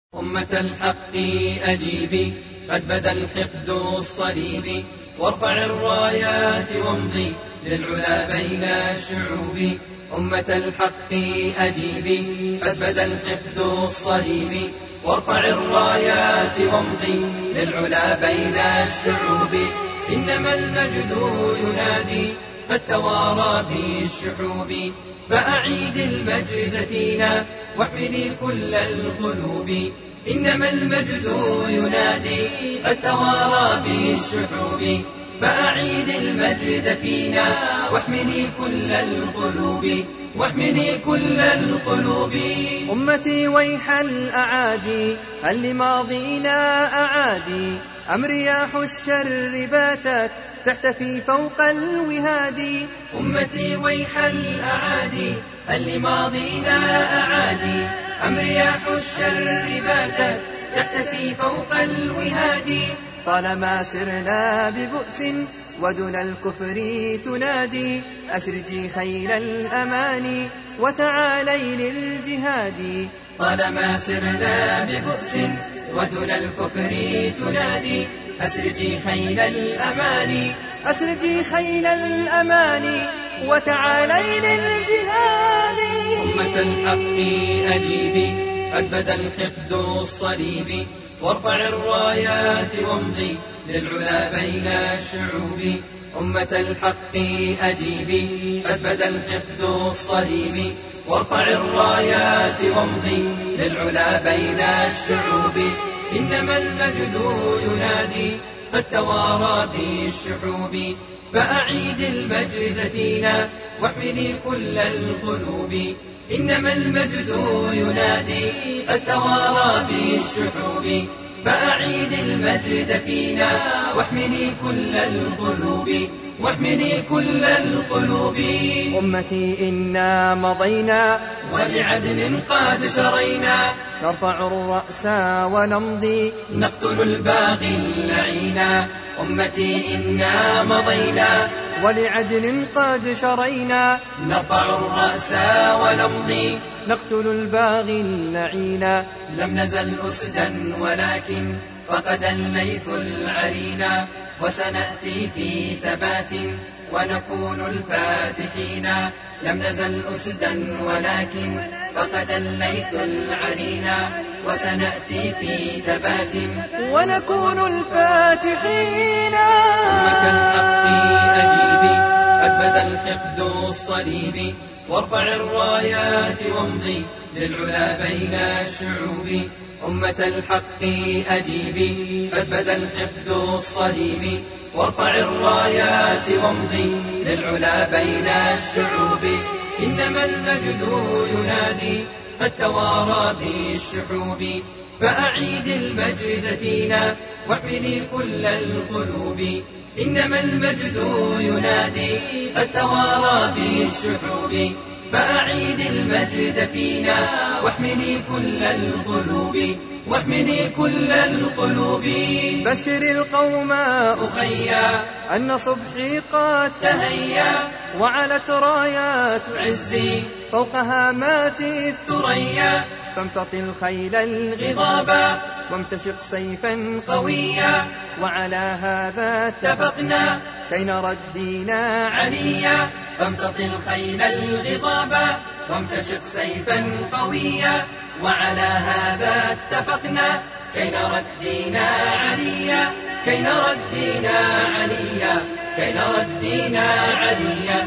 أمة الحق أجيبي، قد بدا الحقد الصليبي، وارفع الرايات وامضي للعلا بين الشعوب. أمة الحق أجيبي، قد بدا الحقد الصليبي، وارفع الرايات وامضي للعلا بين الشعوب. إنما المجد ينادي قد توارى بالشحوب، فأعيد المجد فينا واحملي كل القلوب. إنما المجد ينادي قد توارى بالشحوب، فأعيد المجد فينا واحملي كل القلوب، واحملي كل القلوب. أمتي ويح الأعادي، هل لماضينا أعادي؟ أم رياح الشر باتت تحتفي فوق الوهاد؟ أمتي ويح الأعادي، هل لماضينا أعادي؟ أم رياح الشر باتت تحتفي فوق الوهاد؟ طالما سرنا ببؤس ودون الكفر تنادي، أسرجي خيل الأمان وتعالي للجهاد. طالما سرنا ببؤس ودون الكفر تنادي، أسرجي خيل الأمان، أسرجي خيل الأمان وتعالي للجهاد. أمة الحق أجيبي، قد بدا الحقد الصليبي، وارفع الرايات وامضي للعلا بين الشعوب. أمة الحق أجيبي، قد بدا الحقد الصليبي، وارفع الرايات وامضي للعلا بين الشعوب. إنما المجد ينادي قد توارى بالشحوب، فأعيد المجد فينا واحملي كل القلوب. إنما المجد ينادي قد توارى بالشحوب، فأعيد المجد فينا واحملي كل القلوب، واحملي كل القلوب. أمتي إنا مضينا ولعدن قد شرينا، نرفع الرأس ونمضي نقتل الباغي اللعينا. أمتي إنا مضينا ولعدل قد شرينا، نرفع الرأس ونمضي نقتل الباغي اللعينا. لم نزل أسدا ولكن فقد الليث العرينا، وسنأتي في ثبات ونكون الفاتحين. لم نزل أسدا ولكن فقد الليث العرينا، وسنأتي في ثبات ونكون الفاتحين. أمة الحق أجيبي، قد بدا الحقد الصليبي، وارفع الرايات وامضي للعلا بين الشعوب. أمة الحق أجيبي، قد بدا الحقد الصليبي، وارفع الرايات وامضي للعلا بين الشعوب. إنما المجد ينادي قد توارى بالشحوب، فأعيد المجد فينا واحملي كل القلوب. إنما المجد ينادي قد توارى بالشحوب، فأعيد المجد فينا واحملي كل القلوب، واحملي كل القلوب. بشر القوم أخيا أن صبحي قد تهيا، وعلت رايات عزي فوق هامات الثريا. فامتطي الخيل غضابا وامتشق سيفا قويا، وعلى هذا اتفقنا كي نرى الدين عليا. فامتطي الخيل الغضابا وامتشق سيفا قويا، وعلى هذا اتفقنا كي نرى الدين عليا، كي نرى الدين عليا، كي نرى الدين عليا.